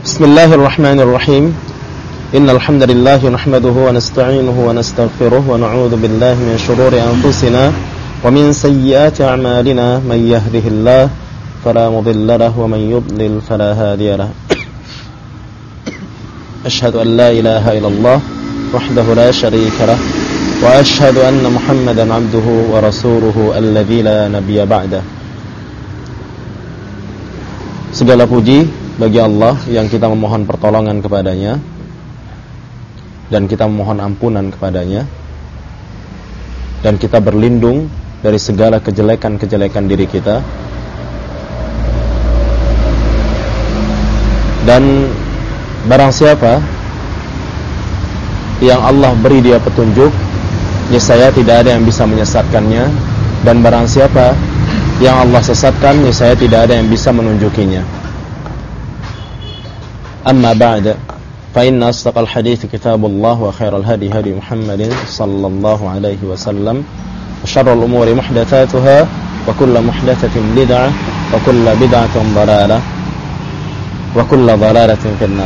Bismillahirrahmanirrahim. Innal hamdalillah nahmaduhu wa nasta'inuhu wa nastaghfiruh wa na'udzu billahi min shururi anfusina wa min sayyiati a'malina may yahdihillahu fala mudilla lahu wa man yudlil fala hadiya lahu. Asyhadu an la ilaha illallah wahdahu la syarika lah wa asyhadu anna Muhammadan 'abduhu wa rasuluhu alladzi la nabiyya ba'dah. Segala puji bagi Allah yang kita memohon pertolongan kepadanya dan kita memohon ampunan kepadanya, dan kita berlindung dari segala kejelekan-kejelekan diri kita. Dan barang siapa yang Allah beri dia petunjuk, niscaya tidak ada yang bisa menyesatkannya, dan barang siapa yang Allah sesatkan, niscaya tidak ada yang bisa menunjukinya. Amma ba'da, fa inna asdaqal hadits kitabullah wa khairal hadi hadi Muhammadin sallallahu alaihi wasallam wa syarrul umuri muhdatsatuha wa kullu muhdatsatin bid'ah wa kullu bid'atin dhalalah wa kullu dhalalatin finnar.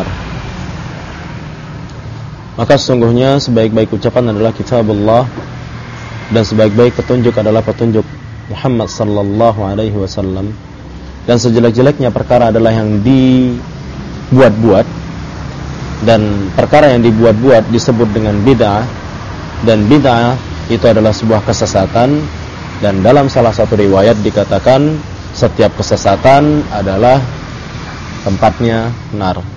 Maka sesungguhnya sebaik-baik ucapan adalah kitabullah, dan sebaik-baik petunjuk adalah petunjuk Muhammad sallallahu alaihi wasallam, dan sejelek-jeleknya perkara adalah yang dibuat-buat, dan perkara yang dibuat-buat disebut dengan bid'ah, dan bid'ah itu adalah sebuah kesesatan. Dan dalam salah satu riwayat dikatakan setiap kesesatan adalah tempatnya nar.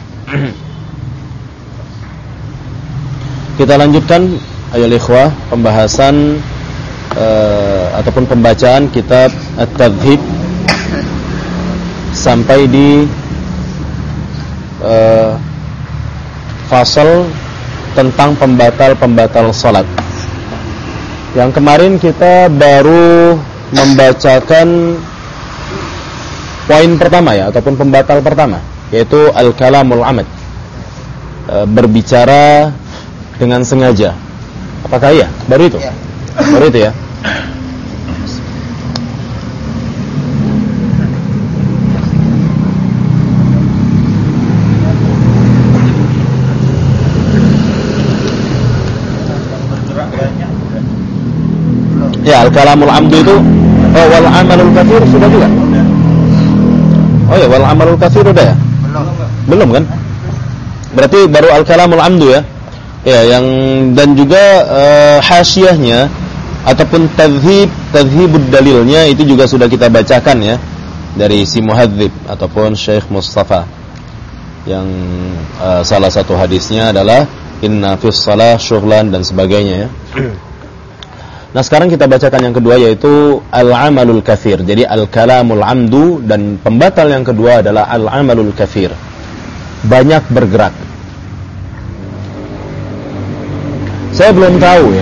Kita lanjutkan ayo ikhwah pembahasan ataupun pembacaan kitab At-Tadhib sampai di fasal tentang pembatal-pembatal salat. Yang kemarin kita baru membacakan poin pertama ya, ataupun pembatal pertama, yaitu al-kalamul amad, berbicara dengan sengaja. Apakah iya? Baru itu? Ya. Baru itu ya. Ya, al-kalamul amdu itu wal amalul katsir sudah juga. Oh ya, wal amalul katsir udah ya? Belum kan? Berarti baru al-kalamul amdu ya. Ya, yang dan juga hasyiahnya ataupun tadhibud dalilnya itu juga sudah kita bacakan ya, dari si muhadzib ataupun Syekh Mustafa, yang salah satu hadisnya adalah inna fis shalah syughlan dan sebagainya ya. Nah, sekarang kita bacakan yang kedua, yaitu al-amalul katsir. Jadi al-kalamul amdu, dan pembatal yang kedua adalah al-amalul katsir, banyak bergerak. Saya belum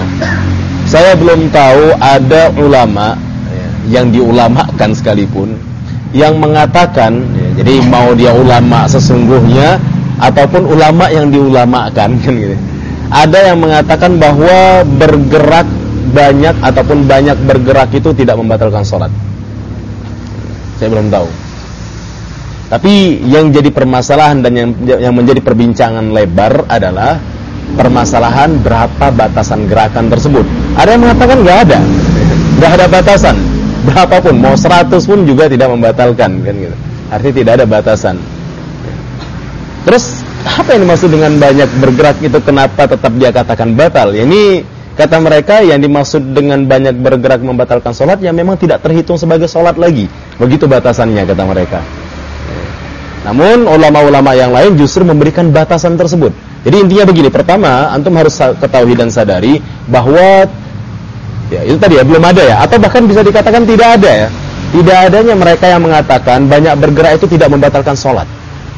tahu ada ulama yang diulamakan sekalipun yang mengatakan, jadi mau dia ulama sesungguhnya ataupun ulama yang diulamakan kan gitu. Ada yang mengatakan bahwa bergerak banyak ataupun banyak bergerak itu tidak membatalkan sholat. Saya belum tahu. Tapi yang jadi permasalahan dan yang menjadi perbincangan lebar adalah permasalahan berapa batasan gerakan tersebut. Ada yang mengatakan nggak ada batasan, berapapun, mau 100 pun juga tidak membatalkan kan gitu. Artinya tidak ada batasan. Terus apa yang dimaksud dengan banyak bergerak itu, kenapa tetap dia katakan batal? Ya, ini kata mereka yang dimaksud dengan banyak bergerak membatalkan sholat yang memang tidak terhitung sebagai sholat lagi. Begitu batasannya kata mereka. Namun ulama-ulama yang lain justru memberikan batasan tersebut. Jadi intinya begini, pertama antum harus ketahui dan sadari bahwa ya itu tadi ya, belum ada ya, atau bahkan bisa dikatakan tidak ada ya. Tidak adanya mereka yang mengatakan banyak bergerak itu tidak membatalkan sholat.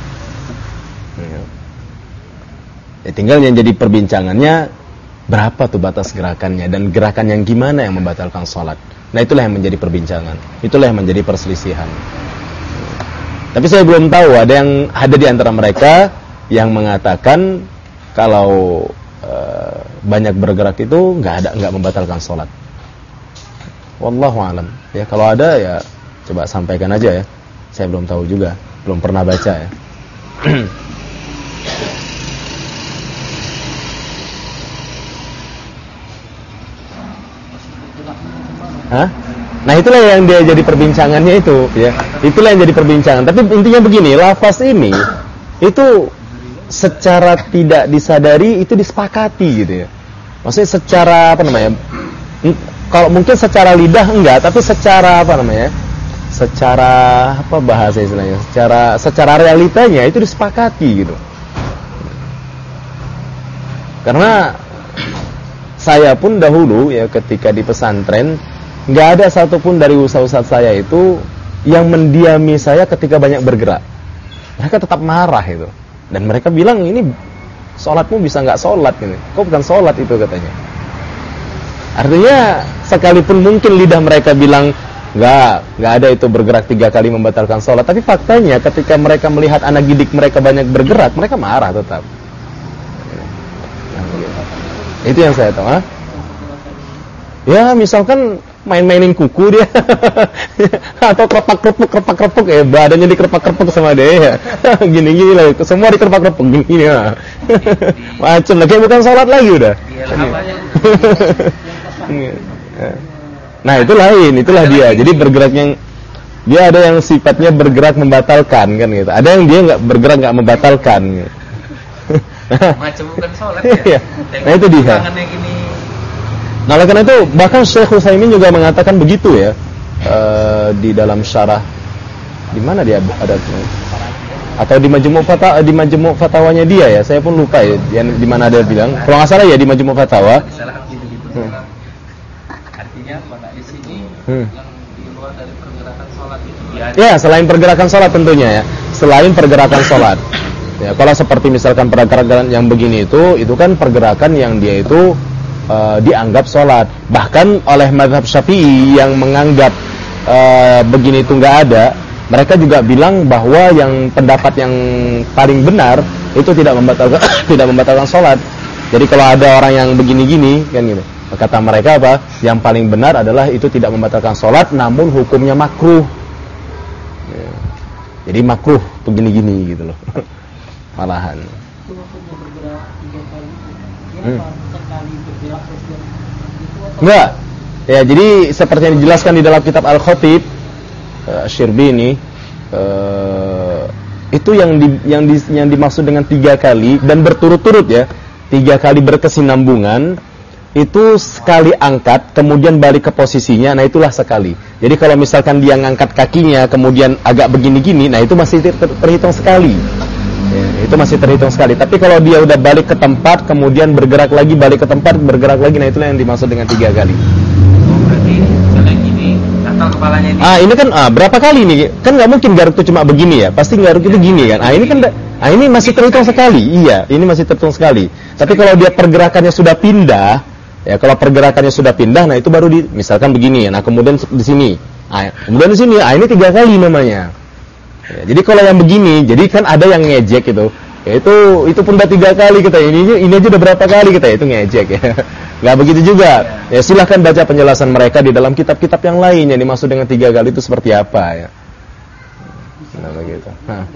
Ya, tinggal yang jadi perbincangannya berapa tuh batas gerakannya, dan gerakan yang gimana yang membatalkan sholat. Nah, itulah yang menjadi perbincangan, itulah yang menjadi perselisihan. Tapi saya belum tahu ada di antara mereka yang mengatakan kalau banyak bergerak itu nggak membatalkan sholat. Wallahu alam. Ya, kalau ada ya coba sampaikan aja ya. Saya belum tahu juga, belum pernah baca ya. Hah? Nah itulah yang dia jadi perbincangannya itu, ya. Itulah yang jadi perbincangan. Tapi intinya begini, lafaz ini itu secara tidak disadari itu disepakati gitu ya. Maksudnya secara apa namanya? Kalau mungkin secara lidah enggak, tapi secara apa namanya? Secara apa bahasa istilahnya? Secara realitanya itu disepakati gitu. Karena saya pun dahulu ya ketika di pesantren nggak ada satupun dari ustaz-ustaz saya itu yang mendiami saya ketika banyak bergerak. Mereka tetap marah itu. Dan mereka bilang, ini sholatmu bisa nggak sholat ini. Kok bukan sholat itu katanya. Artinya sekalipun mungkin lidah mereka bilang nggak ada itu bergerak 3 kali membatalkan sholat. Tapi faktanya ketika mereka melihat anak didik mereka banyak bergerak, mereka marah tetap. Itu yang saya tahu. Ya misalkan main-mainin kuku dia atau kerepak-kerepuk ya, badannya dikerepak-kerepuk sama dia ya. Gini-gini lah, semua dikerepak-kerepuk gini ya. Macam lagi bukan sholat lagi udah. Nah itu lain, itulah dia. Jadi bergerak yang dia ada yang sifatnya bergerak membatalkan kan gitu. Ada yang dia nggak bergerak nggak membatalkan. Gitu. Macam bukan sholat ya. Nah itu dia. Nah oleh karena itu bahkan Syekh Utsaimin juga mengatakan begitu ya, di dalam syarah di mana dia ada atau di Majmu' Fatawanya dia ya, saya pun lupa ya di mana dia bilang, kalau nggak salah ya di Majmu' Fatawa. Artinya pada di sini di luar dari pergerakan sholat itu ya selain pergerakan sholat tentunya ya, selain pergerakan sholat ya, kalau seperti misalkan pergerakan yang begini itu kan pergerakan yang dia itu dianggap sholat. Bahkan oleh mazhab Syafi'i yang menganggap begini itu nggak ada, mereka juga bilang bahwa yang pendapat yang paling benar itu tidak membatalkan sholat. Jadi kalau ada orang yang begini-gini kan gitu, kata mereka apa? Yang paling benar adalah itu tidak membatalkan sholat, namun hukumnya makruh. Ya. Jadi makruh begini-gini gitu loh. Malahan. Enggak. Ya, jadi seperti yang dijelaskan di dalam kitab Al-Khatib Asy-Syirbini, itu yang dimaksud dengan 3 kali dan berturut-turut ya. 3 kali berkesinambungan, itu sekali angkat kemudian balik ke posisinya, nah itulah sekali. Jadi kalau misalkan dia ngangkat kakinya kemudian agak begini-gini, nah itu masih terhitung sekali. Ya, itu masih terhitung sekali. Tapi kalau dia udah balik ke tempat, kemudian bergerak lagi, balik ke tempat, bergerak lagi, nah itulah yang dimaksud dengan 3 kali. Oh, berarti misalnya gini, atau kepalanya ini. Ini kan berapa kali nih? Kan nggak mungkin garuk itu cuma begini ya. Pasti garuk itu gini kan. Ini kan ini masih terhitung sekali. Iya, ini masih terhitung sekali. Tapi kalau dia pergerakannya sudah pindah, ya kalau pergerakannya sudah pindah, nah itu baru misalkan begini ya. Nah, kemudian di sini. Kemudian di sini. Ini 3 kali namanya. Ya, jadi kalau yang begini, jadi kan ada yang ngejek gitu. Ya, itu pun udah 3 kali kita. Ini aja udah berapa kali kita, itu ngejek ya. Nggak begitu juga. Ya silahkan baca penjelasan mereka di dalam kitab-kitab yang lain yang dimaksud dengan 3 kali itu seperti apa ya. Nah begitu.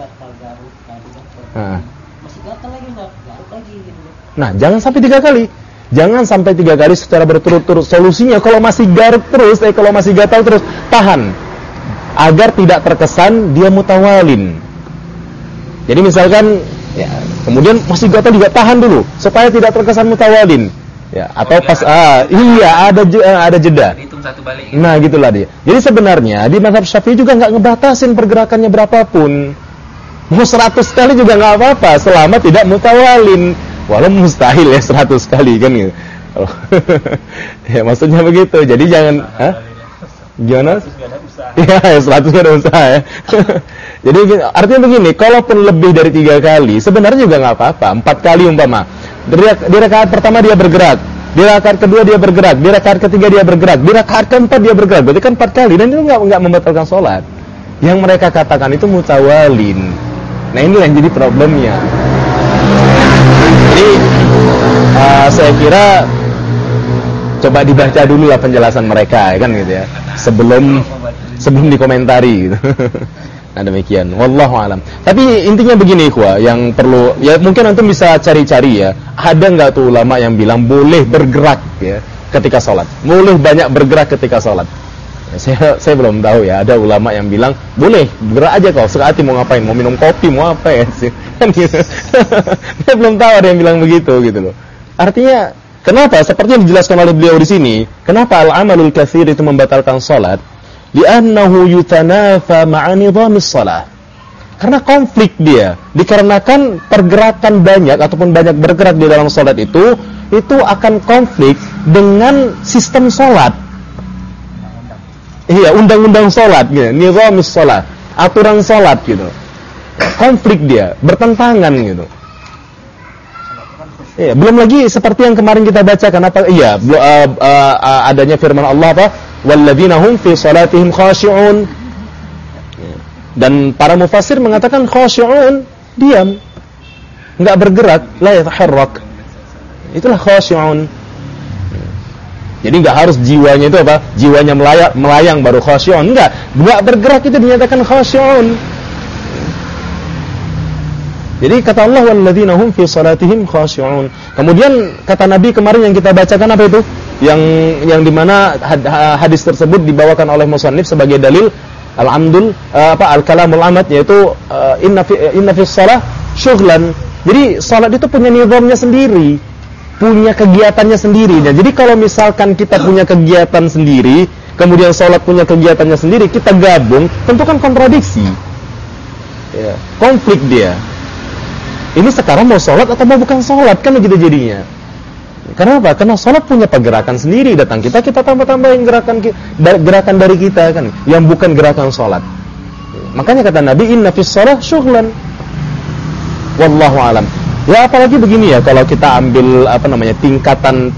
Nah jangan sampai 3 kali. Jangan sampai 3 kali secara berturut-turut. Solusinya kalau masih garuk terus, kalau masih gatal terus, tahan. Agar tidak terkesan dia mutawalin. Jadi misalkan ya, kemudian masih gatal juga tahan dulu supaya tidak terkesan mutawalin. Ya, atau pas ada jeda. Hitung 1 balik. Nah, gitulah dia. Jadi sebenarnya di mazhab Syafi'i juga enggak ngebatasin pergerakannya berapapun. Mau 100 kali juga enggak apa-apa selama tidak mutawalin. Walau mustahil ya 100 kali kan gitu. Ya maksudnya begitu. Jadi jangan gimana? Ya, 100 gak ada usaha ya. Jadi artinya begini, kalaupun lebih dari 3 kali sebenarnya juga nggak apa-apa. 4 kali umpama di rakaat pertama dia bergerak, di rakaat kedua dia bergerak, di rakaat ketiga dia bergerak, di rakaat keempat dia bergerak, berarti kan 4 kali dan itu nggak membatalkan sholat. Yang mereka katakan itu mutawalin. Nah ini yang jadi problemnya. Jadi saya kira coba dibaca dulu lah penjelasan mereka kan gitu ya, sebelum dikomentari gitu. Nah demikian, wallahu alam. Tapi intinya begini ikhwah, yang perlu ya mungkin antum bisa cari-cari ya. Ada nggak tuh ulama yang bilang boleh bergerak ya ketika sholat, boleh banyak bergerak ketika sholat? Ya, saya belum tahu ya. Ada ulama yang bilang boleh bergerak aja kau sekali mau ngapain, mau minum kopi, mau apa ya sih? Kan gitu. Saya belum tahu ada yang bilang begitu gitu loh. Artinya kenapa? Seperti yang dijelaskan oleh beliau di sini, kenapa al-amalul katsir itu membatalkan sholat? Li'annahu yutanafa ma'a nidhamis shalah. Karena konflik dia, dikarenakan pergerakan banyak ataupun banyak bergerak di dalam salat itu akan konflik dengan sistem salat. Iya, undang-undang salat gitu, nidhamis shalah, aturan salat gitu. Konflik dia, bertentangan gitu. Iya, belum lagi seperti yang kemarin kita bacakan apa? Iya, adanya firman Allah apa? Walladzina hum fi salatihim khashi'un. Dan para mufassir mengatakan khashi'un, diam, enggak bergerak, la yataharrak. Itulah khashi'un. Jadi enggak harus jiwanya itu apa? Jiwanya melayang baru khashi'un, enggak bergerak itu dinyatakan khashi'un. Jadi kata Allah walladzina hum fi salatihim khashi'un. Kemudian kata Nabi kemarin yang kita bacakan apa itu? Yang dimana hadis tersebut dibawakan oleh musannif sebagai dalil al-kalamul amad, yaitu inna fi shalah syughlan. Jadi salat itu punya nizamnya sendiri, punya kegiatannya sendiri. Dan jadi kalau misalkan kita punya kegiatan sendiri, kemudian salat punya kegiatannya sendiri, kita gabung, tentu kan kontradiksi. Ya, konflik dia. Ini sekarang mau salat atau mau bukan salat, kan begitu jadinya. Kenapa? Karena sholat punya pergerakan sendiri. Datang kita tambah-tambahin gerakan dari kita kan, yang bukan gerakan sholat. Makanya kata Nabi, inna fis shalah syughlan. Wallahu alam. Ya apalagi begini ya, kalau kita ambil tingkatan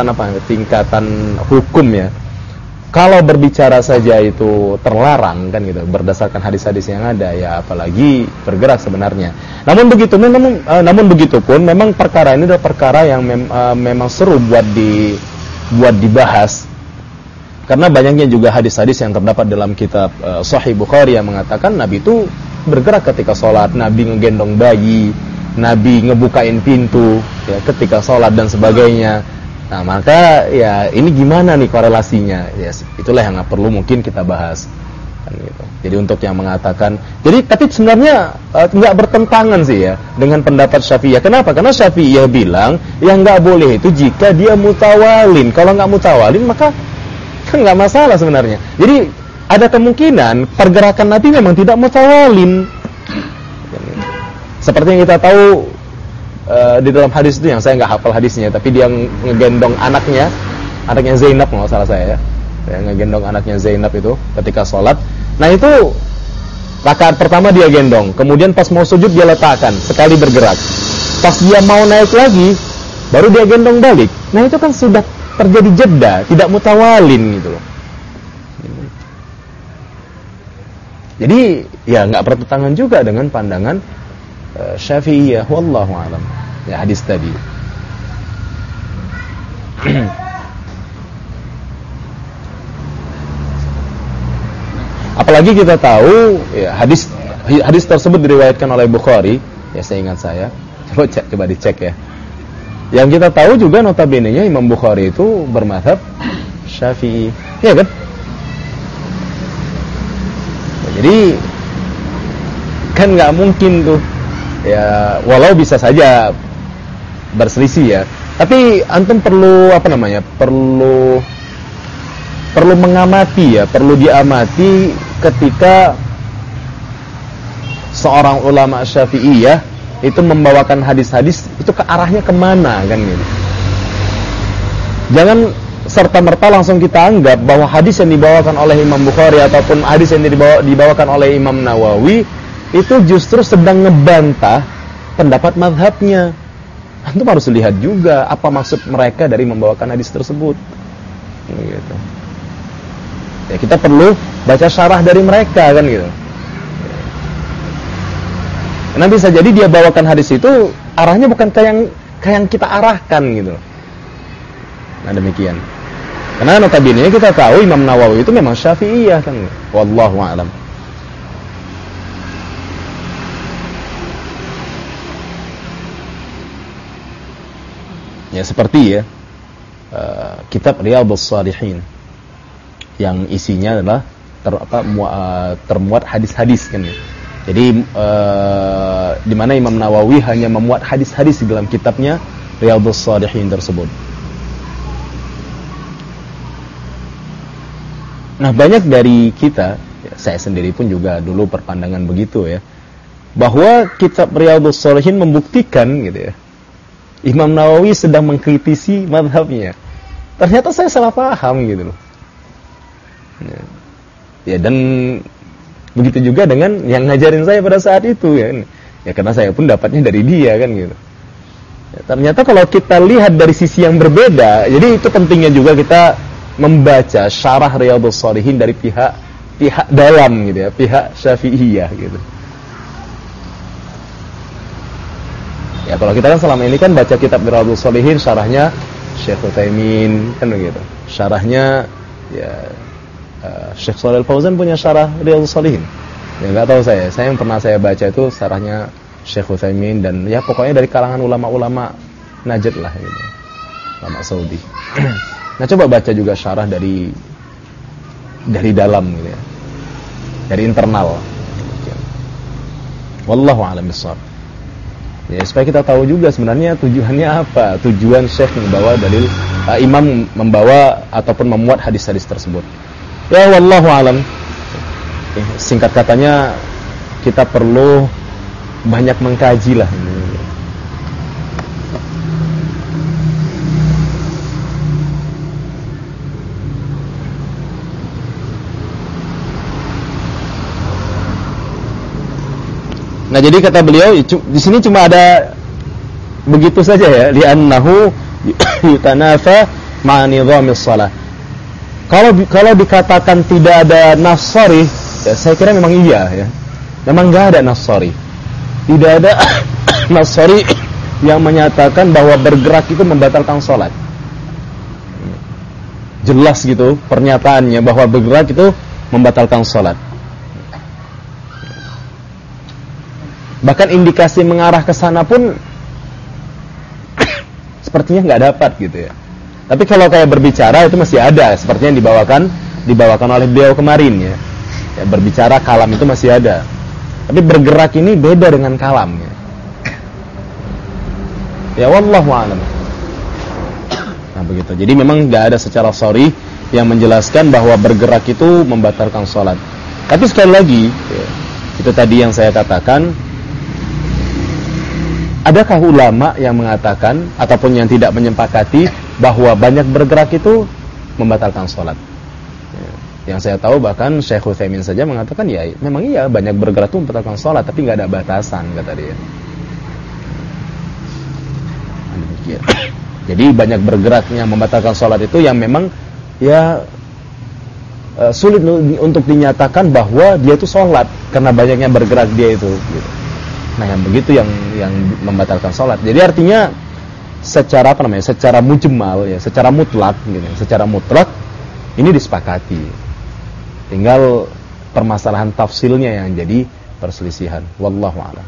hukum ya. Kalau berbicara saja itu terlarang kan gitu, berdasarkan hadis-hadis yang ada, ya apalagi bergerak sebenarnya. Namun begitu pun memang perkara ini adalah perkara yang memang seru buat dibahas. Karena banyaknya juga hadis-hadis yang terdapat dalam kitab Sahih Bukhari yang mengatakan Nabi itu bergerak ketika sholat, Nabi ngegendong bayi, Nabi ngebukain pintu ya ketika sholat dan sebagainya. Nah maka ya ini gimana nih korelasinya? Ya itulah yang perlu mungkin kita bahas kan gitu. Jadi untuk yang mengatakan, tapi sebenarnya nggak bertentangan sih ya dengan pendapat Syafi'iyah. Kenapa? Karena Syafi'iyah bilang yang nggak boleh itu jika dia mutawalin. Kalau nggak mutawalin maka kan nggak masalah sebenarnya. Jadi ada kemungkinan pergerakan Nabi memang tidak mutawalin. Seperti yang kita tahu di dalam hadis itu, yang saya nggak hafal hadisnya, tapi dia ngegendong anaknya Zainab nggak salah saya ya, ngegendong anaknya Zainab itu ketika sholat. Nah itu rakaat pertama dia gendong, kemudian pas mau sujud dia letakkan, sekali bergerak. Pas dia mau naik lagi baru dia gendong balik. Nah itu kan sudah terjadi jeda, tidak mutawalin gitu loh. Jadi ya nggak bertentangan juga dengan pandangan Syafi'iyah, wallahu alam. Ya hadis tadi. Apalagi kita tahu ya, hadis tersebut diriwayatkan oleh Bukhari, ya seingat saya. Coba dicek ya. Yang kita tahu juga notabene-nya Imam Bukhari itu bermadzhab Syafi'i. Ya kan? Jadi kan nggak mungkin tuh. Ya, walau bisa saja berselisih ya. Tapi antum perlu perlu mengamati ya, perlu diamati ketika seorang ulama Syafi'iyah itu membawakan hadis-hadis itu ke arahnya kemana kan gitu. Jangan serta-merta langsung kita anggap bahwa hadis yang dibawakan oleh Imam Bukhari ataupun hadis yang dibawakan oleh Imam Nawawi itu justru sedang ngebantah pendapat mazhabnya. Antum harus lihat juga apa maksud mereka dari membawakan hadis tersebut. Gitu. Ya kita perlu baca syarah dari mereka kan gitu. Karena bisa jadi dia bawakan hadis itu arahnya bukan kayak yang kita arahkan gitu. Nah demikian. Karena notabene kita tahu Imam Nawawi itu memang Syafi'iyah kan. Wallahu a'lam. Ya seperti kitab Riyadhus Shalihin yang isinya adalah termuat hadis-hadis kan ya. Jadi di mana Imam Nawawi hanya memuat hadis-hadis di dalam kitabnya Riyadhus Shalihin tersebut. Nah, banyak dari kita, saya sendiri pun juga dulu berpandangan begitu ya, bahwa kitab Riyadhus Shalihin membuktikan gitu ya, Imam Nawawi sedang mengkritisi mazhabnya. Ternyata saya salah paham gitu loh. Ya, dan begitu juga dengan yang ngajarin saya pada saat itu ya. Ya karena saya pun dapatnya dari dia kan gitu. Ya, ternyata kalau kita lihat dari sisi yang berbeda, jadi itu pentingnya juga kita membaca syarah Riyadhus Shalihin dari pihak dalam gitu ya, pihak Syafi'iyah gitu. Ya kalau kita kan selama ini kan baca kitab Riyadhus Shalihin, syarahnya Syekh Utsaimin kan begitu. Syarahnya ya Syekh Shalal Fauzan punya syarah Riyadhus Shalihin. Ya enggak tahu saya yang pernah saya baca itu syarahnya Syekh Utsaimin, dan ya pokoknya dari kalangan ulama-ulama Najd lah gitu. Ulama Saudi. Nah, coba baca juga syarah dari dalam gitu ya. Dari internal. Wallahu a'lam bishawab. Ya, supaya kita tahu juga sebenarnya tujuannya apa. Tujuan Syekh membawa dalil, imam membawa ataupun memuat hadis-hadis tersebut. Ya, wallahu a'lam. Singkat katanya, kita perlu banyak mengkaji lah. Nah, jadi kata beliau di sini cuma ada begitu saja ya, li'annahu yutanafa ma'a nidhamis shalah. Kalau dikatakan tidak ada nas sharih, ya saya kira memang iya ya. Memang enggak ada nas sharih. Tidak ada nas sharih yang menyatakan bahwa bergerak itu membatalkan salat. Jelas gitu pernyataannya bahwa bergerak itu membatalkan salat. Bahkan indikasi mengarah ke sana pun sepertinya nggak dapat gitu ya. Tapi kalau kayak berbicara itu masih ada, sepertinya yang dibawakan oleh beliau kemarin ya. Ya, berbicara kalam itu masih ada. Tapi bergerak ini beda dengan kalam ya. Ya wallahu a'lam. Nah begitu. Jadi memang nggak ada secara sharih yang menjelaskan bahwa bergerak itu membatalkan sholat. Tapi sekali lagi ya, itu tadi yang saya katakan, adakah ulama yang mengatakan ataupun yang tidak menyepakati bahwa banyak bergerak itu membatalkan sholat? Ya, yang saya tahu bahkan Syekh Utsaimin saja mengatakan ya memang iya banyak bergerak itu membatalkan sholat, tapi nggak ada batasan kata dia. Jadi banyak bergeraknya membatalkan sholat itu yang memang ya sulit untuk dinyatakan bahwa dia itu sholat karena banyaknya bergerak dia itu. Gitu. Nah, yang begitu yang membatalkan sholat. Jadi artinya secara mujmal ya, secara mutlak gitu. Secara mutlak ini disepakati. Tinggal permasalahan tafsilnya yang jadi perselisihan. Wallahu a'lam.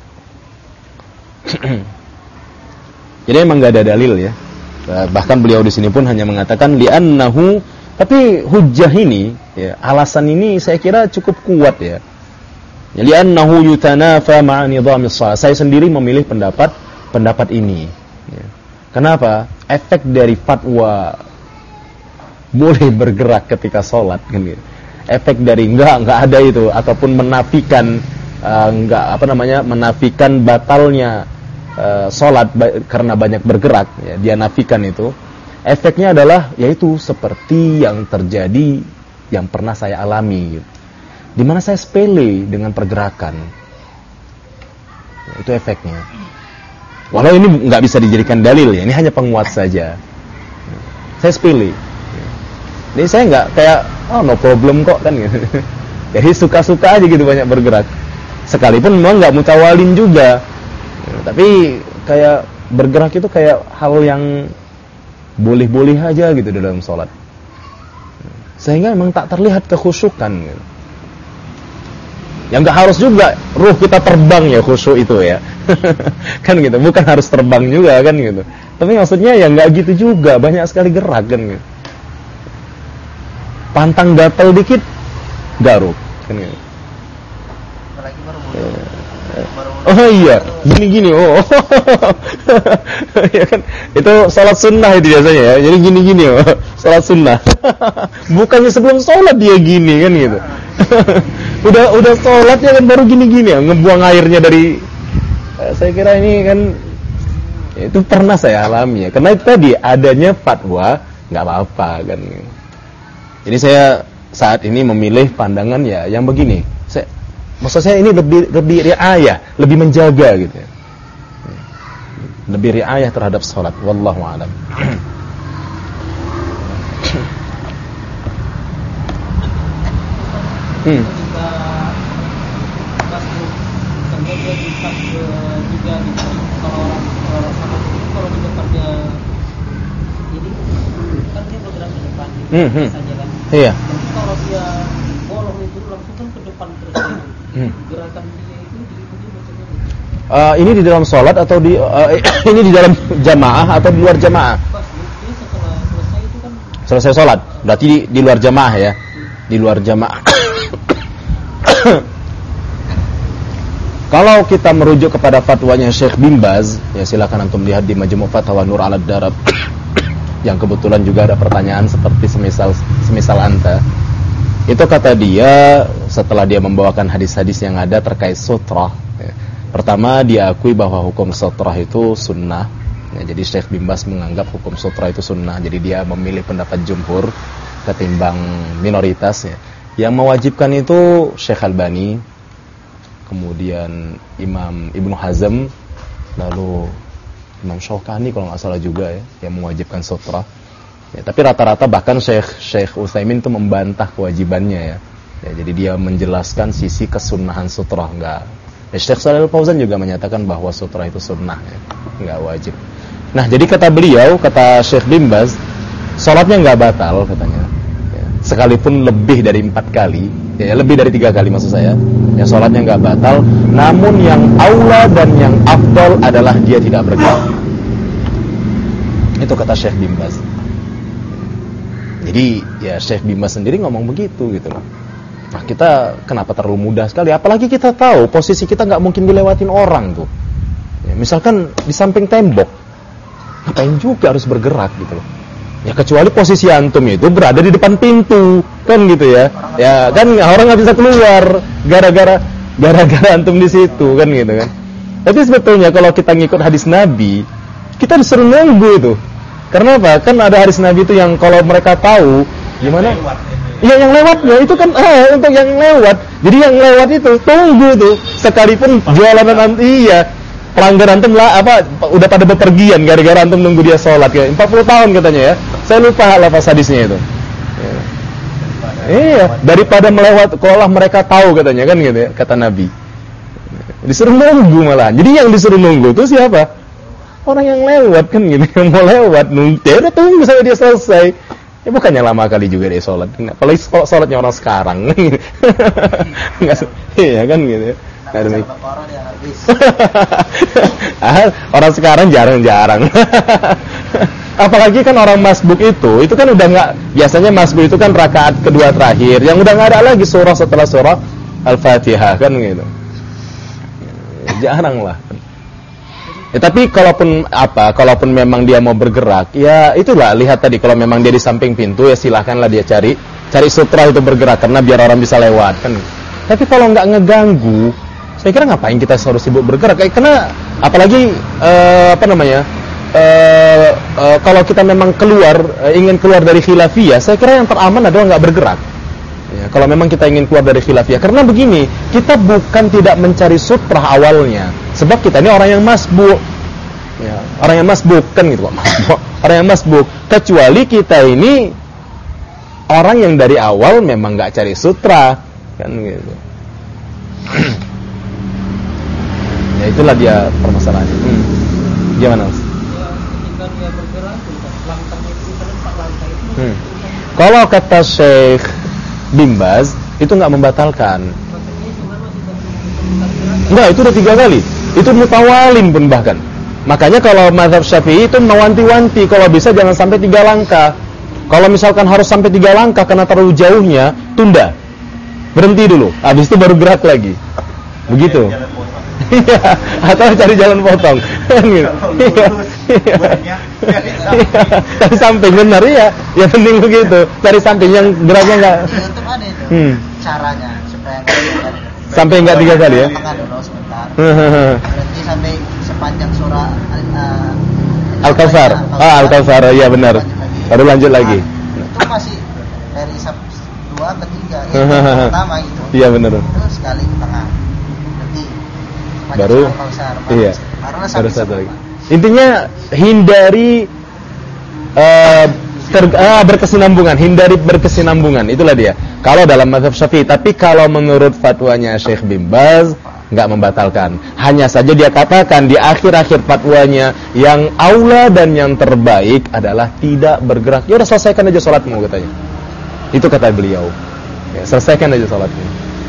Jadi memang enggak ada dalil ya. Bahkan beliau di sini pun hanya mengatakan li'annahu, tapi hujjah ini ya, alasan ini saya kira cukup kuat ya. Li'annahu yutanafa ma'a nidhamis shalah. Saya sendiri memilih pendapat ini. Ya. Kenapa? Efek dari fatwa boleh bergerak ketika sholat kan gitu. Efek dari enggak ada itu ataupun menafikan menafikan batalnya sholat karena banyak bergerak ya, dia nafikan itu. Efeknya adalah yaitu seperti yang terjadi yang pernah saya alami gitu. Di mana saya sepele dengan pergerakan. Itu efeknya. Walau ini nggak bisa dijadikan dalil ya, ini hanya penguat saja. Saya sepele. Jadi saya nggak kayak no problem kok kan gitu. Jadi suka-suka aja gitu banyak bergerak. Sekalipun memang nggak mutawalin juga. Tapi kayak bergerak itu kayak hal yang boleh-boleh aja gitu dalam sholat. Sehingga memang tak terlihat kekhusyukan gitu. Yang nggak harus juga ruh kita terbang ya khusyuk itu ya. Kan gitu, bukan harus terbang juga kan gitu. Tapi maksudnya ya nggak gitu juga, banyak sekali gerak kan gitu. Pantang gatal dikit garuk kan gitu. Apalagi baru Oh iya, gini-gini. Oh. Ya kan? Itu salat sunnah itu biasanya ya. Jadi gini-gini salat sunnah. Bukannya sebelum salat dia gini kan gitu. udah salatnya kan baru gini-gini ya, ngebuang airnya dari saya kira ini kan itu pernah saya alami ya. Karena itu tadi adanya fatwa enggak apa-apa kan. Jadi saya saat ini memilih pandangan ya yang begini. Maksud saya ini lebih riayah, lebih menjaga gitu ya. Lebih riayah terhadap salat, wallahu a'lam. ketika masuk sampai dia di sub juga gitu. Kalau sama itu kalau di depannya ini kan dia bergerak ke depan saja kan. Iya. Tapi kalau dia bolong itu langsung kan ke depan terus. Gerakan dia itu diikuti macamnya. Ini di dalam sholat atau ini di dalam jamaah atau di luar jamaah? Pas dia setelah selesai itu kan Selesai sholat, berarti di luar jamaah ya? Di luar jamaah. Kalau kita merujuk kepada fatwanya Syekh Bin Baz, ya silakan antum lihat di Majmu' Fatawa Nur 'alad Darab. Yang kebetulan juga ada pertanyaan seperti semisal anta. Itu kata dia setelah dia membawakan hadis-hadis yang ada terkait sutrah ya. Pertama dia akui bahwa hukum sutrah itu sunnah ya, jadi Syekh Bin Baz menganggap hukum sutrah itu sunnah. Jadi dia memilih pendapat jumhur ketimbang minoritas ya. Yang mewajibkan itu Syekh Albani, kemudian Imam Ibnu Hazm, lalu Imam Syaukani kalau nggak salah juga ya, yang mewajibkan sutrah. Ya, tapi rata-rata bahkan Syekh Utsaimin itu membantah kewajibannya ya. Ya, jadi dia menjelaskan sisi kesunnahan sutrah enggak. Ya, Syekh Shalih Al-Fauzan juga menyatakan bahwa sutrah itu sunnah ya, enggak wajib. Nah, jadi kata beliau, kata Syekh Bin Baz, salatnya enggak batal katanya. Ya, sekalipun lebih dari 4 kali, ya lebih dari 3 kali maksud saya. Ya salatnya enggak batal, namun yang aula dan yang afdal adalah dia tidak bergerak. Itu kata Syekh Bin Baz. Jadi ya Syekh Bin Baz sendiri ngomong begitu gitu loh. Nah kita kenapa terlalu mudah sekali? Apalagi kita tahu posisi kita nggak mungkin dilewatin orang tuh. Ya, misalkan di samping tembok, ngapain juga harus bergerak gitu loh. Ya kecuali posisi antum itu berada di depan pintu kan gitu ya. Ya kan orang nggak bisa keluar gara-gara antum di situ kan gitu kan. Tapi sebetulnya kalau kita ngikut hadis Nabi, kita disuruh nunggu itu. Karena apa? Kan ada hadis Nabi itu yang kalau mereka tahu gimana? Iya yang lewatnya itu kan untuk yang lewat. Jadi yang lewat itu tunggu tuh. Sekalipun jualan antum iya pelanggar antum lah udah pada bepergian gara-gara antum nunggu dia sholat kayak 40 tahun katanya ya. Saya lupa lafaz hadisnya itu. Ya. Iya, daripada melewat kalau mereka tahu katanya kan gitu ya, kata Nabi. Disuruh nunggu malah. Jadi yang disuruh nunggu itu siapa? Orang yang lewat kan gitu, yang mau lewat nunggu, ya udah tunggu sampai dia selesai. Ya bukannya lama kali juga dia sholat. Apalagi sholatnya orang sekarang. Enggak, iya kan gitu ya. Orang sekarang jarang-jarang. Apalagi kan orang masbuk itu kan udah nggak, biasanya masbuk itu kan rakaat kedua terakhir, yang udah nggak ada lagi surah setelah surah Al-Fatihah kan gitu. Jarang lah. Ya, tapi kalaupun memang dia mau bergerak, ya itulah lihat tadi kalau memang dia di samping pintu ya silakanlah dia cari sutra itu bergerak karena biar orang bisa lewat kan. Tapi kalau nggak ngeganggu, saya kira ngapain kita harus sibuk bergerak? Karena apalagi kalau kita memang ingin keluar dari khilafiyah, saya kira yang teraman adalah nggak bergerak. Ya, kalau memang kita ingin keluar dari khilafiyah, karena begini, kita bukan tidak mencari sutrah awalnya, sebab kita ini orang yang masbuk, ya, orang yang masbuk kan gitu, orang yang masbuk. Kecuali kita ini orang yang dari awal memang nggak cari sutra, kan gitu. Ya itulah dia permasalahannya. Gimana? Ya, ketika dia bergerak, langkahnya itu kan 4 langkah itu. Kalau kata Syekh Bin Baz itu nggak membatalkan. Enggak, itu udah 3 kali. Itu mutawalim pun bahkan. Makanya kalau mazhab Syafi'i itu mewanti-wanti kalau bisa jangan sampai 3 langkah. Kalau misalkan harus sampai 3 langkah karena terlalu jauhnya, tunda. Berhenti dulu, habis itu baru gerak lagi. Begitu. Iya, atau cari jalan potong. Cari samping, benar ya. Ya penting begitu. Cari samping yang geraknya enggak. Di YouTube ada itu caranya supaya enggak sampai enggak 3 kali ya. Tengah dulu sebentar. Berarti sampai sepanjang surah Al-Kautsar. Al-Kautsar, iya benar. Baru lanjut lagi. Itu masih dari 2 ke 3 pertama gitu. Iya benar. Terus sekali ke tengah. Berarti baru Al-Kautsar. Iya. Baru satu lagi. Intinya hindari berkesinambungan, hindari berkesinambungan, itulah dia. Kalau dalam mazhab Syafi'i, tapi kalau menurut fatwanya Syekh bin Baz enggak membatalkan. Hanya saja dia katakan di akhir-akhir fatwanya yang aula dan yang terbaik adalah tidak bergerak. Ya udah selesaikan aja salatmu katanya. Itu kata beliau. Ya, selesaikan aja salatmu.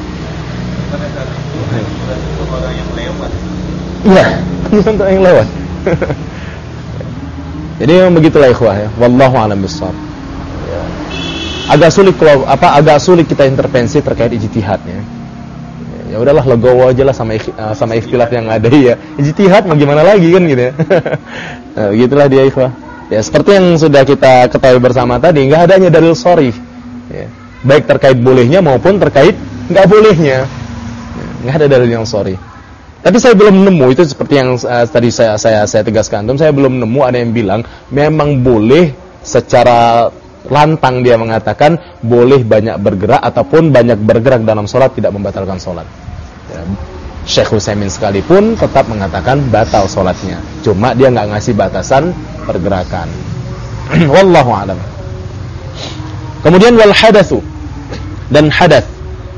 Orang yang lewat. Iya, untuk yang lewat. Jadi memang begitulah ikhwah ya. Wallahu a'lam bishawab. Ya. Agak sulit kita intervensi terkait ijtihadnya. Ya udahlah legowo aja lah sama ikhtilaf yang ada ya. Ijtihad mau gimana lagi kan gitu ya. Nah, begitulah dia ikhwah. Ya seperti yang sudah kita ketahui bersama tadi, enggak adanya dalil sharih. Ya. Baik terkait bolehnya maupun terkait enggak bolehnya. Enggak ada dalil yang sharih. Tapi saya belum nemu, itu seperti yang tadi saya tegaskan, saya belum nemu ada yang bilang memang boleh secara lantang dia mengatakan boleh banyak bergerak ataupun banyak bergerak dalam sholat tidak membatalkan sholat. Ya, Syekh Utsaimin sekalipun tetap mengatakan batal sholatnya, cuma dia nggak ngasih batasan pergerakan. Wallahu a'lam. Kemudian wal hadatsu, dan hadas.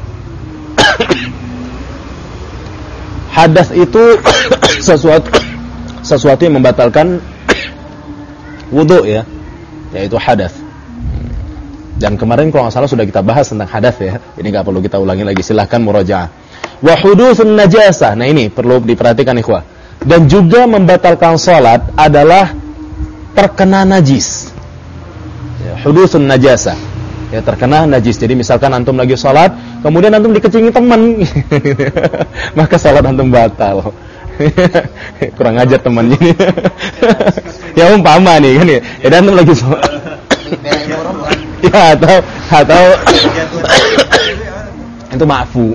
Hadas itu sesuatu yang membatalkan wudu ya, yaitu hadas. Dan kemarin kalau nggak salah sudah kita bahas tentang hadas ya, ini nggak perlu kita ulangi lagi, silahkan murajaah. Wa hudutsun najasah, nah ini perlu diperhatikan ikhwah. Dan juga membatalkan salat adalah terkena najis. Ya, hudutsun najasah, ya terkena najis. Jadi misalkan antum lagi salat, kemudian antum dikecingi teman, maka salat antum batal. Kurang ajar temannya. Ya umpama nih kan ya. Ya antum lagi salat. Ya atau itu ma'fu.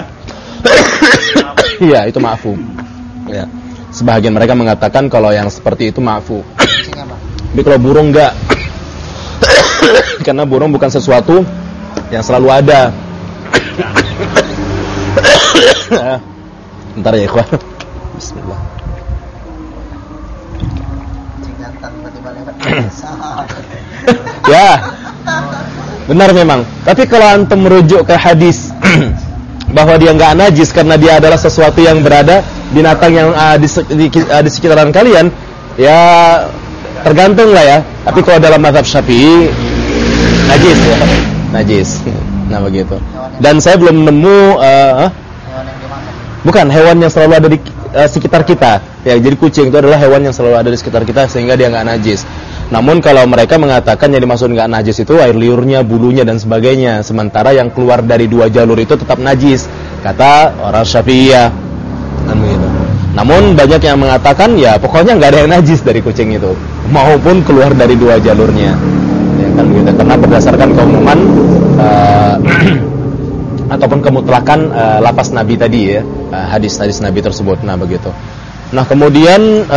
Iya, itu ma'fu. Ya. Sebagian mereka mengatakan kalau yang seperti itu ma'fu. Tapi kalau burung enggak. Karena burung bukan sesuatu yang selalu ada. Bentar ya ikhwan. Bismillah. Ya, benar memang. Tapi kalau antum merujuk ke hadis bahwa dia enggak najis karena dia adalah sesuatu yang berada, binatang yang di sekitaran kalian, ya tergantung lah ya. Tapi kalau dalam mazhab Syafi'i najis ya, najis. Nah begitu. Dan saya belum nemu bukan hewan yang selalu ada di sekitar kita. Ya, jadi kucing itu adalah hewan yang selalu ada di sekitar kita sehingga dia enggak najis. Namun kalau mereka mengatakan yang dimaksud enggak najis itu air liurnya, bulunya dan sebagainya, sementara yang keluar dari 2 jalur itu tetap najis, kata orang Syafi'iyah. Namun banyak yang mengatakan ya pokoknya enggak ada yang najis dari kucing itu, maupun keluar dari 2 jalurnya. Ya kan begitu, karena berdasarkan keumuman ataupun kemutlakan lafaz Nabi tadi ya, hadis-hadis Nabi tersebut. Nah begitu. Nah kemudian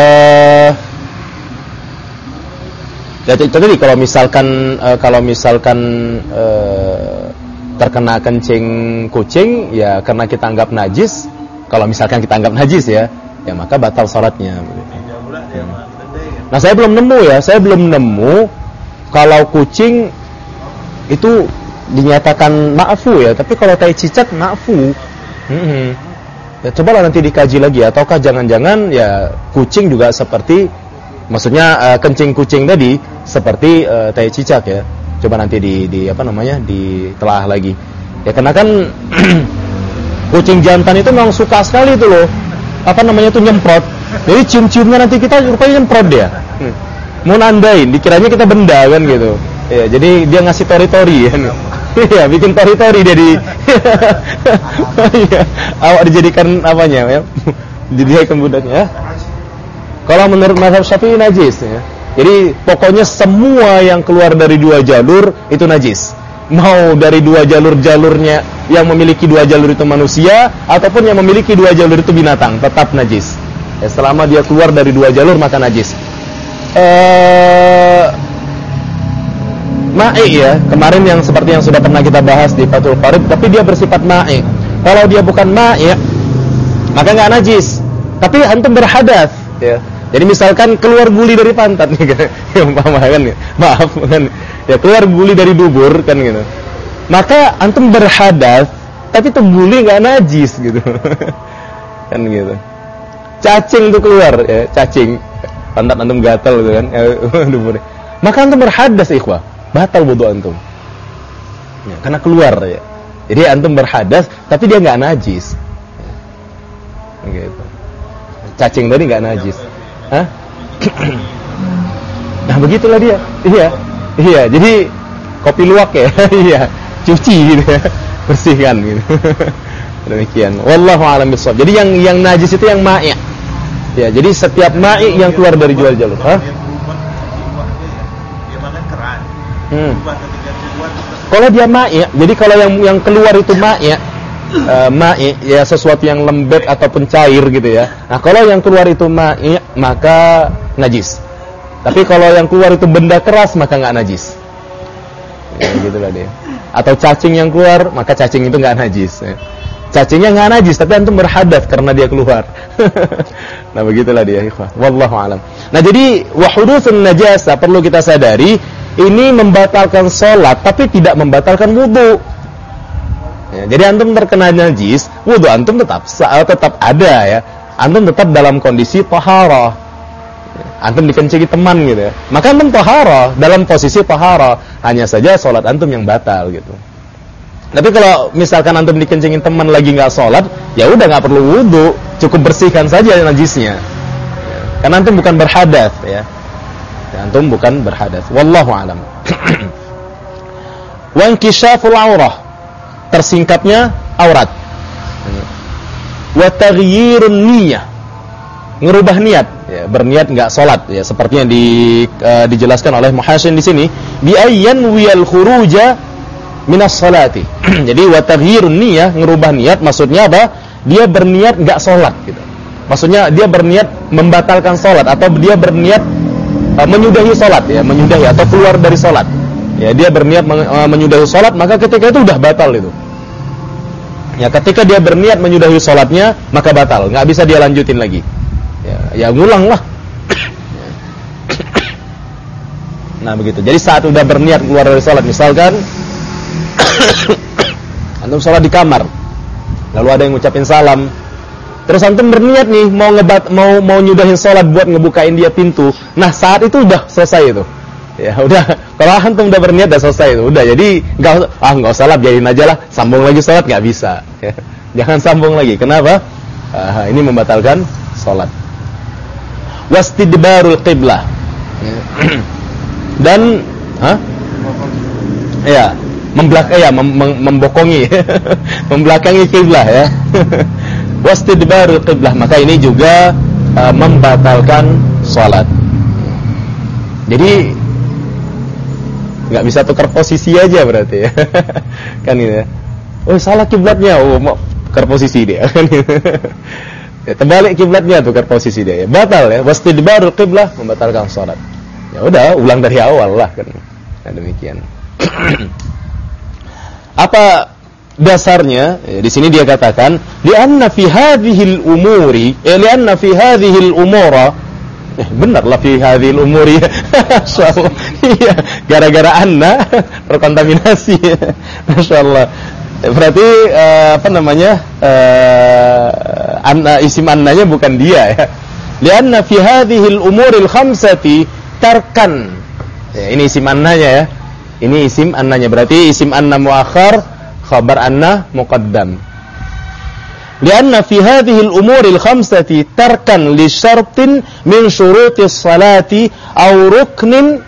tadi kalau misalkan terkena kencing kucing ya karena kita anggap najis, kalau misalkan kita anggap najis ya maka batal salatnya. Nah saya belum nemu kalau kucing itu dinyatakan ma'fu ya, tapi kalau tai cicak ma'fu. Ya cobalah nanti dikaji lagi, ataukah jangan-jangan ya kucing juga seperti, maksudnya kencing kucing tadi seperti tai cicak ya. Coba nanti ditelaah lagi. Ya karena kan kucing jantan itu memang suka sekali itu loh apa namanya tuh nyemprot. Jadi cium-ciumnya nanti kita rupanya nyemprot dia. Mau nandain, dikiranya kita benda kan gitu. Ya, jadi dia ngasih tori-tori kan. Iya, bikin tori-tori dia di. Iya, awak dijadikan apanya ya? Dijadikan budaknya. Kalau menurut mazhab Syafi'i najis ya. Jadi pokoknya semua yang keluar dari dua jalur itu najis. Mau dari dua jalurnya yang memiliki dua jalur itu manusia ataupun yang memiliki dua jalur itu binatang, tetap najis. Ya, selama dia keluar dari dua jalur maka najis. Ma'i ya, kemarin yang seperti yang sudah pernah kita bahas di Fathul Qarib, tapi dia bersifat ma'i. Kalau dia bukan ma'i, maka nggak najis. Tapi antum berhadas, ya. Jadi misalkan keluar guli dari pantat nih kan, maaf kan, ya keluar guli dari dubur kan gitu. Maka antum berhadas, tapi tuh guli nggak najis gitu, kan gitu. Cacing tuh keluar, ya cacing, pantat antum gatal gitu kan, dubur. Maka antum berhadas ikhwah, batal wudu antum, ya, karena keluar ya. Jadi antum berhadas, tapi dia nggak najis, ya. Gitu. Cacing tadi nggak najis. Hah? Nah begitulah dia. Iya. Jadi kopi luwak ya. Iya. Cuci gitu ya. Bersihkan gitu. Demikian. Wallahu a'lam bishawab. Jadi yang najis itu yang ma'i. Ya, jadi setiap ma'i yang keluar dari jual jalur. Hah? Dia makan keran. Kalau dia ma'i, jadi kalau yang keluar itu ma'i, ma'i ya sesuatu yang lembek ataupun cair gitu ya. Nah, kalau yang keluar itu ma'i maka najis. Tapi kalau yang keluar itu benda keras maka enggak najis. Ya gitulah dia. Atau cacing yang keluar maka cacing itu enggak najis. Ya. Cacingnya enggak najis tapi antum berhadas karena dia keluar. Nah, begitulah dia ikhwah. Wallahu alam. Nah, jadi wa hudutsun najasa perlu kita sadari ini membatalkan salat tapi tidak membatalkan wudu. Ya, jadi antum terkena najis, wudu antum tetap ada ya. Antum tetap dalam kondisi taharah. Antum dikencingi teman gitu ya. Maka antum taharah, dalam posisi taharah. Hanya saja salat antum yang batal gitu. Tapi kalau misalkan antum dikencingi teman lagi enggak salat, ya udah enggak perlu wudu, cukup bersihkan saja najisnya. Ya, karena antum bukan berhadas ya. Antum bukan berhadas. Wallahu alam. Wa inkishaful aurah, tersingkapnya aurat. Wa taghyirun niyyah, ngerubah niat, ya, berniat enggak salat ya, seperti yang dijelaskan oleh Muhassin di sini, bi ayyan wiyal khuruja minas salati. Jadi wa taghyirun niyyah, ngerubah niat maksudnya apa? Dia berniat enggak salat gitu. Maksudnya dia berniat membatalkan salat atau dia berniat menyudahi salat ya, menyudahi atau keluar dari salat. Ya, dia berniat menyudahi salat, maka ketika itu udah batal itu. Ya, ketika dia berniat menyudahi salatnya, maka batal, enggak bisa dia lanjutin lagi. Ya ngulang lah. Nah, begitu. Jadi saat udah berniat keluar dari salat, misalkan antum salat di kamar, lalu ada yang ngucapin salam, terus antum berniat nih mau nyudahin salat buat ngebukain dia pintu. Nah, saat itu udah selesai itu. Ya udah, kalau antum udah berniat udah selesai itu. Udah, jadi enggak usah lah, biarin aja lah, sambung lagi salat enggak bisa. Ya. Jangan sambung lagi. Kenapa? Ini membatalkan salat. Wastidbarul qiblah. Dan ya, membokongi membelakangi kiblah ya. Wastidbarul qiblah, maka ini juga membatalkan salat. Jadi nggak bisa tukar posisi aja berarti ya. Kan gitu ya. Oh, salah kiblatnya. Oh, mau tukar posisi dia kan gitu. Ya, terbalik kiblatnya, tukar posisi dia ya. Batal ya. Wastidbarul qiblah, membatalkan salat. Ya udah, ulang dari awal lah kan. Nah, demikian. Apa dasarnya? Ya, di sini dia katakan, li'anna fi hadhil umuri, li'anna fi hadhil umura. Benar lah, fi hadhil umuri. Masyaallah. Iya, gara-gara anna terkontaminasi. Masyaallah. Berarti apa namanya? Isim annanya bukan dia ya. Li'anna fi hadhil umuril khamsati tarkan. Ya, ini isim annanya ya. Ini isim annanya, berarti isim anna muakhar, khabar anna muqaddam. Lianna fi hadhihi al-umuri al-khamsati tarkan li syartin min syurutis salati aw ruknin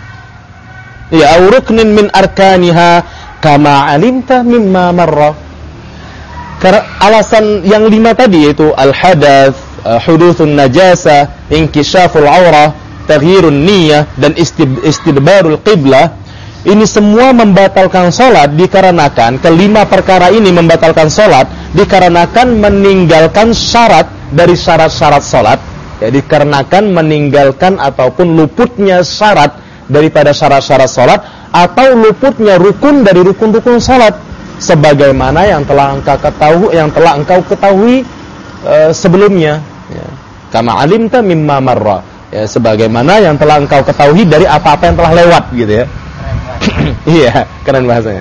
min arkaniha kama alimta mimma marra. Karena alasan yang 5 tadi yaitu al-hadath, hudutsun najasa, inkishaful aurah, taghyirun niyyah dan istidbarul qiblah, ini semua membatalkan salat dikarenakan kelima perkara ini membatalkan salat dikarenakan meninggalkan syarat dari syarat-syarat salat, ya, dikarenakan meninggalkan ataupun luputnya syarat daripada syarat-syarat salat atau luputnya rukun dari rukun-rukun salat sebagaimana yang telah engkau ketahui sebelumnya, ya. Kama alimta mimma marra, ya, sebagaimana yang telah engkau ketahui dari apa-apa yang telah lewat gitu ya. Iya, keren bahasanya.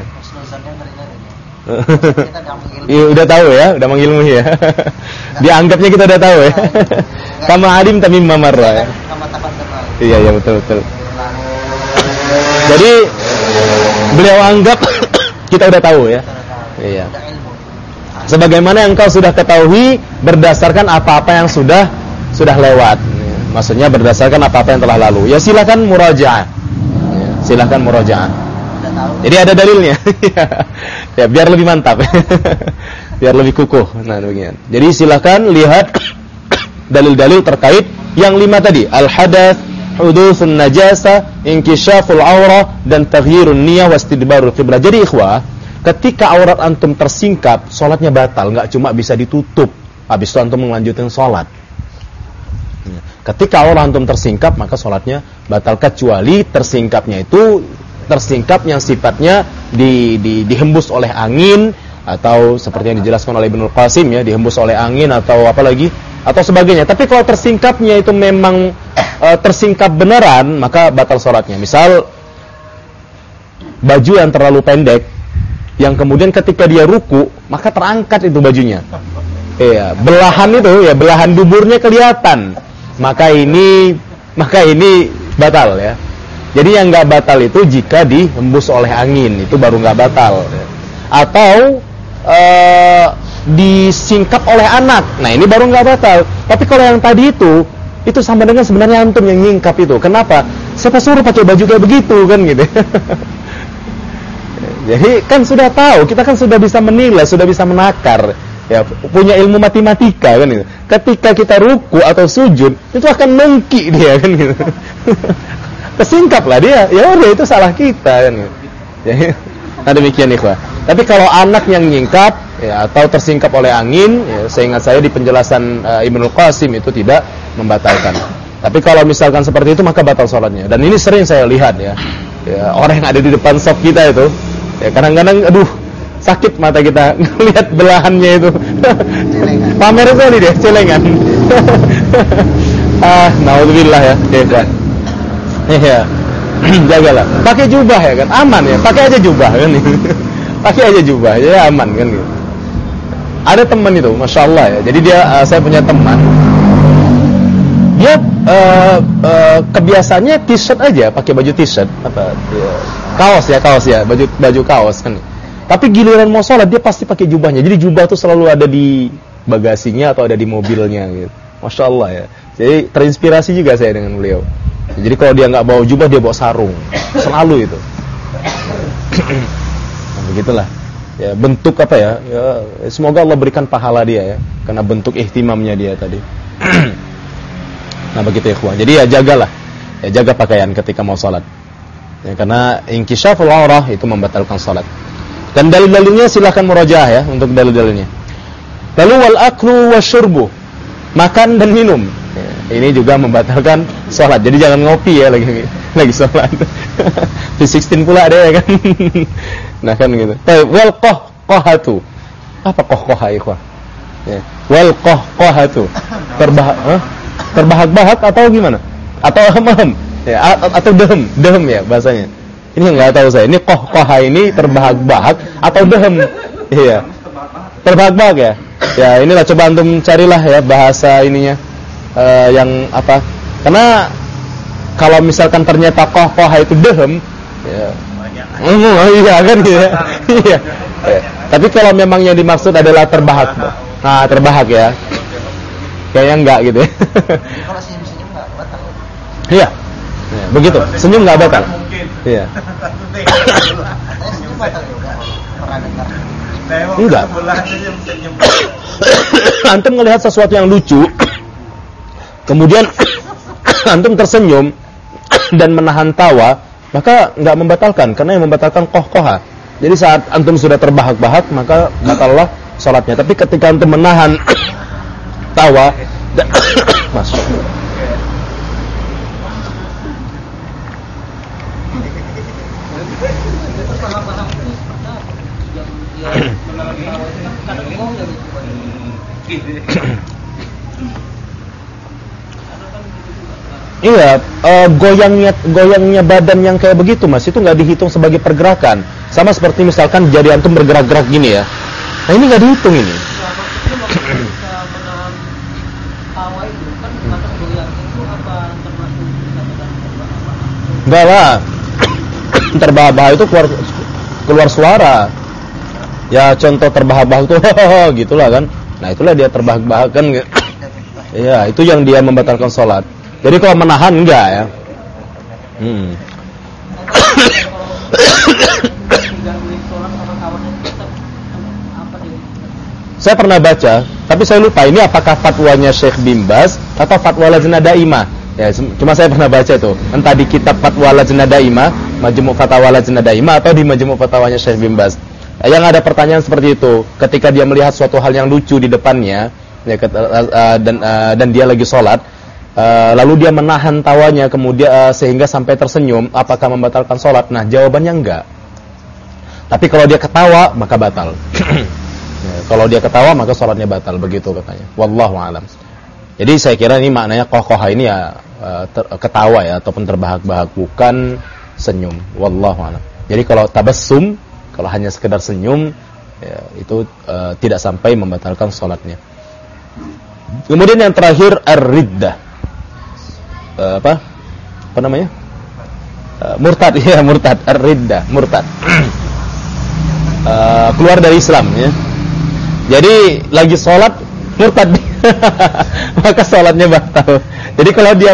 Iya, udah tahu ya, udah mengilmui ya. Dianggapnya kita udah tahu ya. Kama alimta mimma marra ya. Iya, betul. Jadi beliau anggap kita udah tahu ya. Iya. Sebagaimana yang engkau sudah ketahui berdasarkan apa-apa yang sudah lewat. Maksudnya berdasarkan apa-apa yang telah lalu. Ya silakan murajaah. Ya, silakan murajaah. Jadi ada dalilnya. Ya biar lebih mantap. Biar lebih kukuh. Nah, demikian. Jadi silakan lihat dalil-dalil terkait yang 5 tadi. Al-hadath, hudutsun najasa, inkishaful aurah dan taghyirun niyyah wastidbarul qiblah. Jadi ikhwah, ketika aurat antum tersingkap, salatnya batal, enggak cuma bisa ditutup. Habis itu antum melanjutkan salat. Ketika aurat antum tersingkap, maka salatnya batal kecuali tersingkapnya itu tersingkap yang sifatnya dihembus oleh angin atau seperti yang dijelaskan oleh Ibnu Qasim ya, dihembus oleh angin atau apa lagi atau sebagainya. Tapi kalau tersingkapnya itu memang tersingkap beneran, maka batal salatnya. Misal baju yang terlalu pendek yang kemudian ketika dia ruku maka terangkat itu bajunya. Iya, belahan itu ya, belahan duburnya kelihatan. Maka ini batal ya. Jadi yang enggak batal itu jika dihembus oleh angin, itu baru enggak batal ya. Atau disingkap oleh anak. Nah, ini baru enggak batal. Tapi kalau yang tadi itu sama dengan sebenarnya antum yang nyingkap itu. Kenapa? Siapa suruh pakai baju kayak begitu kan gitu. Jadi kan sudah tahu, kita kan sudah bisa menilai, sudah bisa menakar. Ya, punya ilmu matematika kan gitu. Ketika kita ruku atau sujud, itu akan nongki dia kan gitu. Kesingkap lah dia. Ya udah, itu salah kita kan gitu. Ya, nah demikian ikhwah. Tapi kalau anak yang nyingkap ya, atau tersingkap oleh angin, ya, seingat saya di penjelasan Ibnu Qasim itu tidak membatalkan. Tapi kalau misalkan seperti itu maka batal sholatnya. Dan ini sering saya lihat ya, orang yang ada di depan shop kita itu, ya kadang-kadang aduh sakit mata kita ngelihat belahannya itu. Pamer sekali dia, celengan. Naudzubillah ya, hebat. Iya. Jagalah. Pakai jubah ya kan, aman ya. Pakai aja jubah kan. Pakai aja jubah, ya aman kan gitu. Ada teman itu, masya Allah ya. Jadi dia, saya punya teman. Dia kebiasaannya t-shirt aja, pakai baju t-shirt, kaos ya, baju kaos kan. Tapi giliran mau sholat dia pasti pakai jubahnya. Jadi jubah tuh selalu ada di bagasinya atau ada di mobilnya gitu. Masya Allah ya. Jadi terinspirasi juga saya dengan beliau. Jadi kalau dia nggak bawa jubah, dia bawa sarung, selalu itu. Nah, begitulah. Ya, bentuk apa ya? Semoga Allah berikan pahala dia ya, karena bentuk ihtimamnya dia tadi. Nah begitu ikhwan. Jadi ya jagalah, ya jaga pakaian ketika mau sholat. Ya, karena inkishaful aurah itu membatalkan sholat. Dan dalil-dalilnya silahkan murajaah ya untuk dalil-dalilnya. Lalu wal aklu wasyurbu, makan dan minum. Ya, ini juga membatalkan sholat. Jadi jangan ngopi ya lagi sholat. V16 pula ada ya kan. Nah kan gitu. Wal qahqahatu. Apa qahqahah ikhwah? Ya. Wal qahqahatu. Terbahak-bahak atau gimana? Atau hem ya, atau dehem ya bahasanya. Ini enggak tahu saya. Ini qahqahah ini terbahak-bahak atau dehem? Iya. Terbahak-bahak ya. Ya inilah, coba antum carilah ya bahasa ininya yang apa? Karena kalau misalkan ternyata qahqahah itu dehem ya. Iya kan gitu ya. Iya. Tapi kalau memang yang dimaksud adalah terbahak. Nah, terbahak ya. Kayaknya enggak gitu ya. Kalau senyum nggak batal. Iya. Ya, begitu. Senyum enggak batal. Iya. Katanya senyum batal juga. Pernah dengar. Enggak. Antum melihat sesuatu yang lucu, kemudian antum tersenyum dan menahan tawa, maka enggak membatalkan, karena yang membatalkan kohkoha. Jadi saat antum sudah terbahak-bahak, maka batallah sholatnya. Tapi ketika antum menahan tawa, masuk. Iya, goyangnya badan yang kayak begitu, Mas, itu nggak dihitung sebagai pergerakan. Sama seperti misalkan jari antum bergerak-gerak gini ya. Nah, ini nggak dihitung ini. Enggak lah. Terbahak-bahak itu keluar suara. Ya contoh terbahak-bahak itu gitulah kan. Nah, itulah dia terbahak-bahak kan. Iya, itu yang dia membatalkan sholat. Jadi kalau menahan enggak ya. Saya pernah baca, tapi saya lupa ini apakah fatwanya Syekh Bin Baz atau fatwa Lajnah Daimah. Ya, cuma saya pernah baca itu. Entah di kitab Fatwa Lajnah Daimah, Majmu' Fatawa Lajnah Daimah, atau di Majmu' Fatwanya Syekh Bin Baz. Yang ada pertanyaan seperti itu, ketika dia melihat suatu hal yang lucu di depannya, ya, dan dia lagi sholat, lalu dia menahan tawanya kemudian sehingga sampai tersenyum, apakah membatalkan sholat? Nah, jawabannya enggak. Tapi kalau dia ketawa, maka batal. Ya, kalau dia ketawa, maka sholatnya batal, begitu katanya. Wallahu a'lam. Jadi saya kira ini maknanya kohkoha ini ya ketawa ya, ataupun terbahak-bahak, bukan senyum. Wallahu a'lam. Jadi kalau tabassum, kalau hanya sekedar senyum, ya, itu tidak sampai membatalkan sholatnya. Kemudian yang terakhir ar-riddah. Apa namanya? Murtad, ya, murtad, ar-riddah, murtad. Keluar dari Islam ya. Jadi lagi sholat murtad, maka sholatnya batal. Jadi kalau dia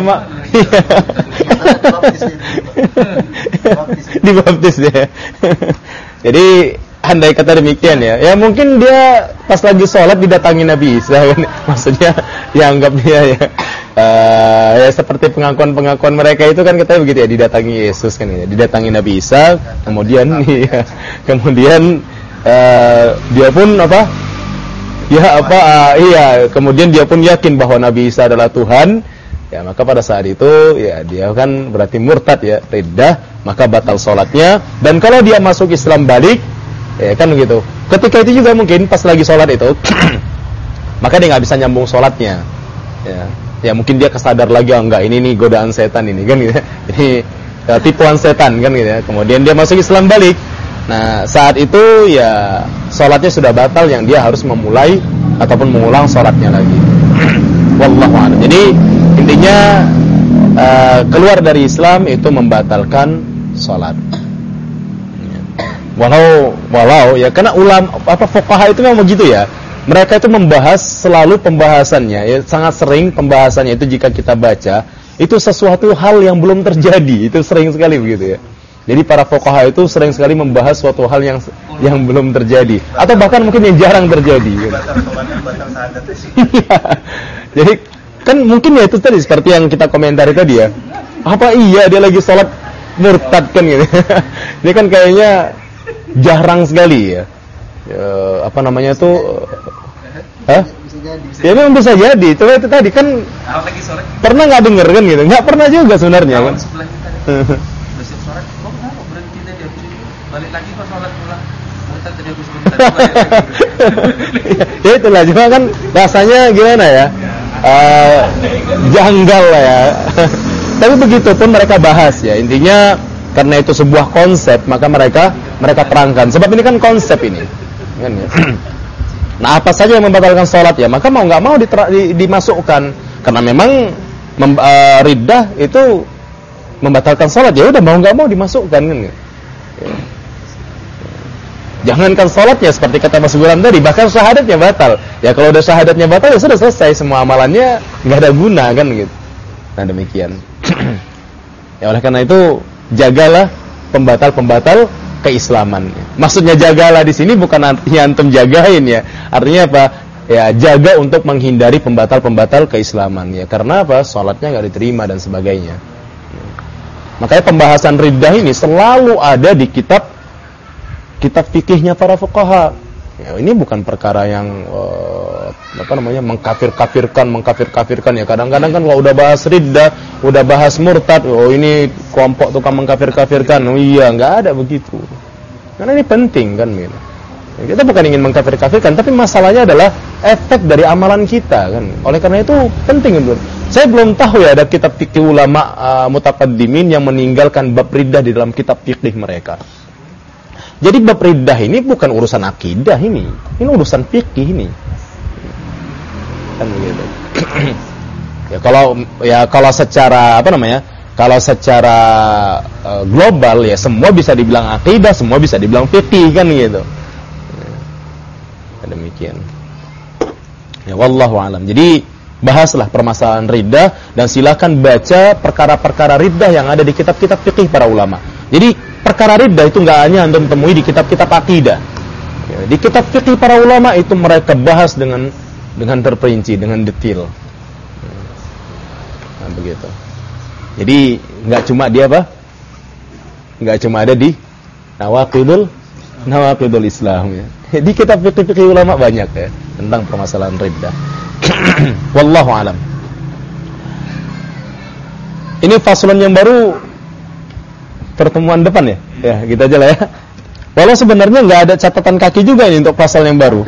dibaptis dia. Jadi andai kata demikian ya, ya mungkin dia pas lagi sholat didatangi Nabi Isa kan? Maksudnya dianggap dia ya, ya seperti pengakuan mereka itu kan kita begitu ya, didatangi Yesus kan ya, didatangi Nabi Isa, kemudian ya, kemudian dia pun apa? Ya apa? Iya, kemudian dia pun yakin bahwa Nabi Isa adalah Tuhan. Ya, maka pada saat itu ya dia kan berarti murtad ya, riddah, maka batal sholatnya. Dan kalau dia masuk Islam balik, ya kan begitu. Ketika itu juga mungkin pas lagi sholat itu, maka dia nggak bisa nyambung sholatnya. Ya mungkin dia kesadar lagi, oh enggak, ini nih godaan setan ini kan gitu. Ini tipuan setan kan gitu ya. Kemudian dia masuk Islam balik. Nah, saat itu ya sholatnya sudah batal, yang dia harus memulai ataupun mengulang sholatnya lagi. Wallahu a'lam. Jadi intinya keluar dari Islam itu membatalkan sholat. Walau ya, karena fuqaha itu memang begitu ya. Mereka itu membahas selalu pembahasannya ya, sangat sering pembahasannya itu jika kita baca itu sesuatu hal yang belum terjadi, itu sering sekali begitu ya. Jadi para fuqaha itu sering sekali membahas suatu hal yang belum terjadi, atau bahkan mungkin yang jarang terjadi. Jadi kan mungkin ya itu tadi seperti yang kita komentari tadi ya. Apa iya dia lagi sholat murtad kan gitu. Ini kan kayaknya jarang sekali ya. Apa namanya tuh? Ya memang bisa jadi. Coba itu tadi kan pernah nggak denger kan gitu? Nggak pernah juga sebenarnya kan. Balik lagi pas sholat pula murtad tadi aku sebentar. Ya itulah, cuma kan rasanya gimana ya, janggal lah ya. Tapi begitu pun mereka bahas ya, intinya karena itu sebuah konsep, maka mereka terangkan. Sebab ini kan konsep ini kan ya. Nah, apa saja yang membatalkan sholat ya, maka mau nggak mau dimasukkan, karena memang riddah itu membatalkan sholat, ya udah mau nggak mau dimasukkan kan ya. Jangankan sholatnya seperti kata Mas Gulam tadi, bahkan syahadatnya batal. Ya kalau udah syahadatnya batal ya sudah selesai, semua amalannya nggak ada guna kan gitu. Nah demikian. Ya oleh karena itu jagalah pembatal-pembatal keislaman. Maksudnya jagalah di sini bukan artinya antum jagain ya. Artinya apa? Ya jaga untuk menghindari pembatal-pembatal keislaman ya. Karena apa? Salatnya enggak diterima dan sebagainya. Makanya pembahasan riddah ini selalu ada di kitab fikihnya para fuqaha. Ya, ini bukan perkara yang mengkafir-kafirkan ya. Kadang-kadang kan kalau udah bahas riddah, udah bahas murtad, oh ini kelompok tukang mengkafir-kafirkan. Oh iya, enggak ada begitu. Karena ini penting kan gitu. Ya, kita bukan ingin mengkafir-kafirkan, tapi masalahnya adalah efek dari amalan kita kan. Oleh karena itu penting gitu. Saya belum tahu ya ada kitab fikih ulama mutaqaddimin yang meninggalkan bab riddah di dalam kitab fikih mereka. Jadi bab riddah ini bukan urusan akidah ini urusan fikih ini. Kan begitu. Kalau secara kalau secara global ya semua bisa dibilang akidah, semua bisa dibilang fikih kan gitu. Demikian. Ya wallahu alam. Jadi bahaslah permasalahan riddah dan silakan baca perkara-perkara riddah yang ada di kitab-kitab fikih para ulama. Jadi perkara riddah itu enggak hanya Anda temui di kitab-kitab akidah. Ya, di kitab fikih para ulama itu mereka bahas dengan terperinci, dengan detail. Nah, begitu. Jadi enggak cuma dia apa? Enggak cuma ada di Nawaqidul Islam ya. Di kitab fikih ulama banyak ya tentang permasalahan riddah. Wallahu alam. Ini faslon yang baru pertemuan depan ya? Ya, gitu aja lah ya. Walau sebenarnya nggak ada catatan kaki juga ini untuk pasal yang baru.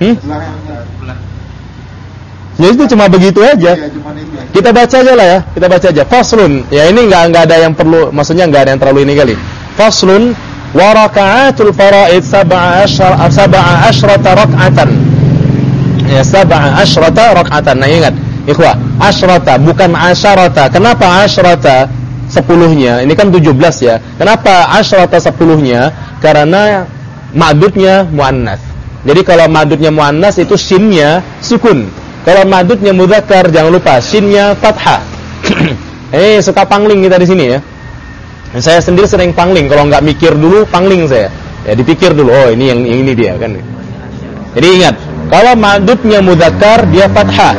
Ya itu cuma begitu aja. Kita baca aja lah ya. Kita baca aja. Faslun. Ya ini nggak ada yang perlu. Maksudnya nggak ada yang terlalu ini kali. Faslun. Wa raka'atul fara'id 17 rak'atan. Ya 17 rak'atan. Nah ingat, ikhwah, asyrata bukan asyarata. Kenapa asyrata 10-nya? Ini kan 17 ya. Kenapa asyrata 10-nya? Karena ma'dudnya muannas. Jadi kalau ma'dudnya muannas itu shinnya sukun. Kalau ma'dudnya mudzakkar jangan lupa shinnya fathah. Suka pangling kita di sini ya. Saya sendiri sering pangling, kalau nggak mikir dulu pangling saya. Ya dipikir dulu, oh ini yang ini dia kan. Jadi ingat, kalau ma'dudnya mudzakkar dia fathah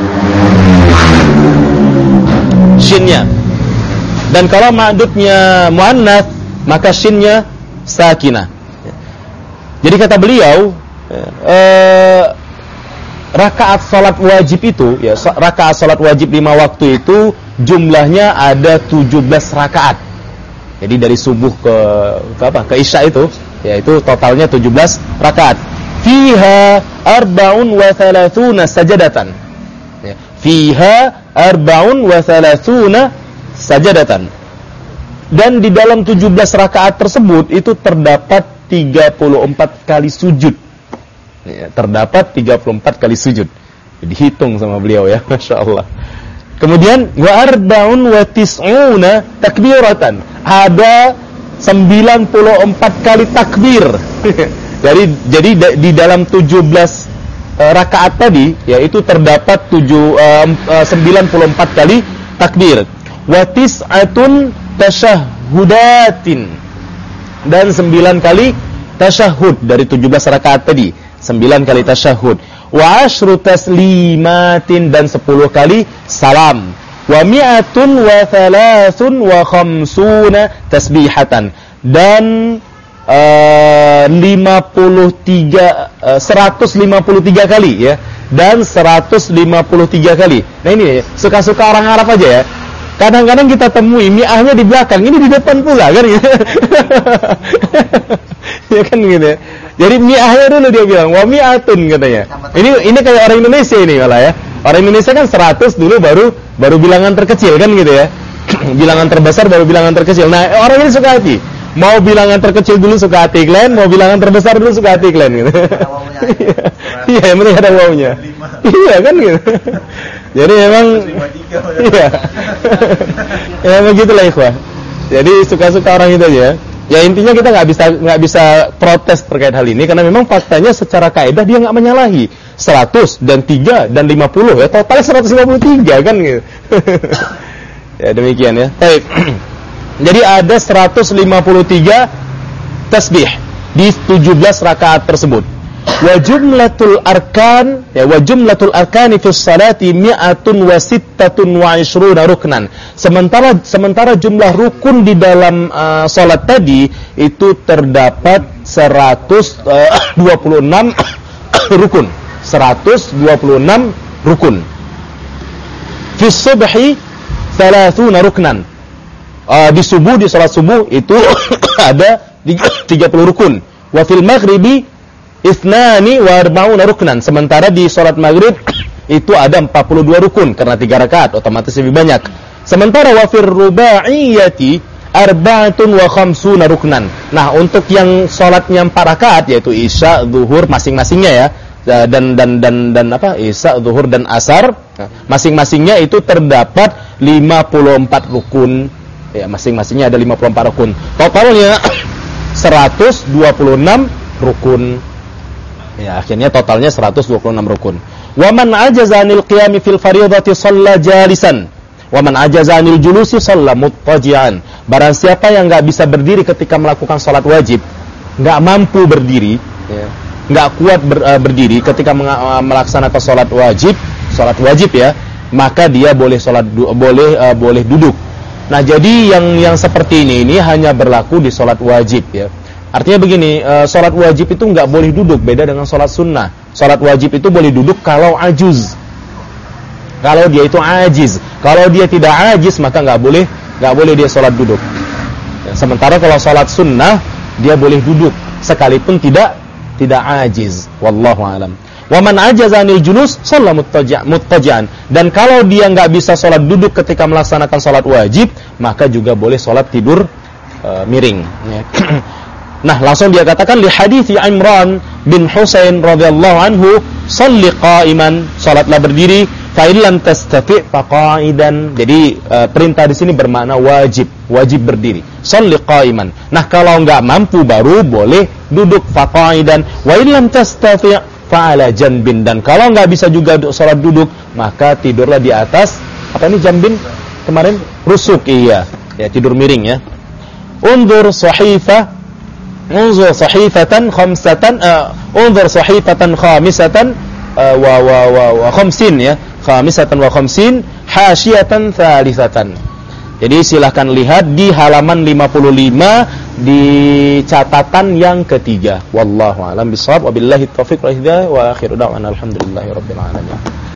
shinnya. Dan kalau ma'dudnya muannas maka shinnya sakinah. Jadi kata beliau, rakaat salat wajib itu ya, rakaat salat wajib 5 waktu itu jumlahnya ada 17 rakaat. Jadi dari subuh ke isya itu, yaitu totalnya 17 rakaat. Fiha 34 sajadatan. Ya, fiha 34 sajadatan. Dan di dalam 17 rakaat tersebut itu terdapat 34 kali sujud. Ya, terdapat 34 kali sujud. Dihitung sama beliau ya, Masya Allah. Kemudian wa arba'un wa tis'una takbiratan. Ada 94 kali takbir. Jadi di dalam 17 rakaat tadi yaitu terdapat 94 kali takbir. Wa tis'atun tasyahhudatin. Dan 9 kali tasyahud dari 17 rakaat tadi. 9 kali tasyahud. Wa asyru taslimatin dan 10 kali salam. Wa mi'atun wa thalathun wa khamsuna tasbihatan dan 153 kali ya dan 153 kali. Nah ini suka-suka orang Arab aja ya. Kadang-kadang kita temui mi'ahnya di belakang, ini di depan pula kan gitu. Ya kan gitu ya. Jadi mi'ahnya dulu dia bilang wa mi'atun katanya. Ini kayak orang Indonesia ini malah ya. Orang Indonesia kan 100 dulu baru bilangan terkecil kan gitu ya. Bilangan terbesar baru bilangan terkecil. Nah, orang ini suka hati. Mau bilangan terkecil dulu suka hati kalian, mau bilangan terbesar dulu suka hati kalian gitu. Iya, yang penting ada wawunya. Iya kan gitu. Jadi memang iya. Ya begitulah ikhwah. Jadi suka-suka orang itu aja. Ya intinya kita nggak bisa protes terkait hal ini karena memang faktanya secara kaidah dia nggak menyalahi 100 dan 3 dan 50 ya totalnya 153 kan gitu. Ya demikian ya. Baik. Jadi ada 153 tasbih di 17 rakaat tersebut. Wa jumlatul arkani fi sholati 126 ruknan. Sementara jumlah rukun di dalam salat tadi itu terdapat 126 rukun. 126 rukun. Fi subhi 30 ruknan. Di salat subuh itu ada 30 rukun. Wa fil maghribi 42 ruknan. Sementara di salat maghrib itu ada 42 rukun karena 3 rakaat otomatis lebih banyak. Sementara wa fir rubaiyati 54 ruknan. Nah, untuk yang salatnya 4 rakaat yaitu Isya, Zuhur masing-masingnya ya. Dan Isya, Zuhur dan Asar, masing-masingnya itu terdapat 54 rukun. Ya, masing-masingnya ada 54 rukun. Totalnya 126 rukun. Ya, akhirnya totalnya 126 rukun. Wa man ajaza 'anil qiyami fil fardhati shalla jalisan. Wa man ajaza 'anil julusi shalla muttaji'an. Barang siapa yang enggak bisa berdiri ketika melakukan salat wajib, enggak mampu berdiri, ya, enggak kuat berdiri ketika melaksanakan salat wajib ya, maka dia boleh boleh duduk. Nah, jadi yang seperti ini hanya berlaku di salat wajib ya. Artinya begini, salat wajib itu nggak boleh duduk, beda dengan salat sunnah. Salat wajib itu boleh duduk kalau ajuz. Kalau dia itu ajiz. Kalau dia tidak ajiz maka nggak boleh dia salat duduk. Ya, sementara kalau salat sunnah dia boleh duduk sekalipun tidak ajiz. Wallahu alam. Wa man ajaza 'anil julus shalla muttaji'an. Dan kalau dia nggak bisa salat duduk ketika melaksanakan salat wajib, maka juga boleh salat tidur miring. Ya. Nah, langsung dia katakan li hadithi Imran bin Husain radhiyallahu anhu, shalli qa'iman, salatlah berdiri, fa in lam tastati' fa qa'idan. Jadi perintah di sini bermakna wajib berdiri. Shalli qa'iman. Nah, kalau enggak mampu baru boleh duduk, fa qa'idan. Wa in lam tastati' fa 'ala janbin. Dan kalau enggak bisa juga salat duduk, maka tidurlah di atas apa ini jambin kemarin? Rusuk, iya. Ya, tidur miring ya. Unzur sahifatan khamisatan wa khamsin ya, khamisatan wa khamsin hasyatan thalithatan. Jadi silahkan lihat di halaman 55 di catatan yang ketiga. Wallahu a'lam bishawab, wabillahi taufiq wal hidayah, wa akhiru da'wana alhamdulillahirabbil alamin.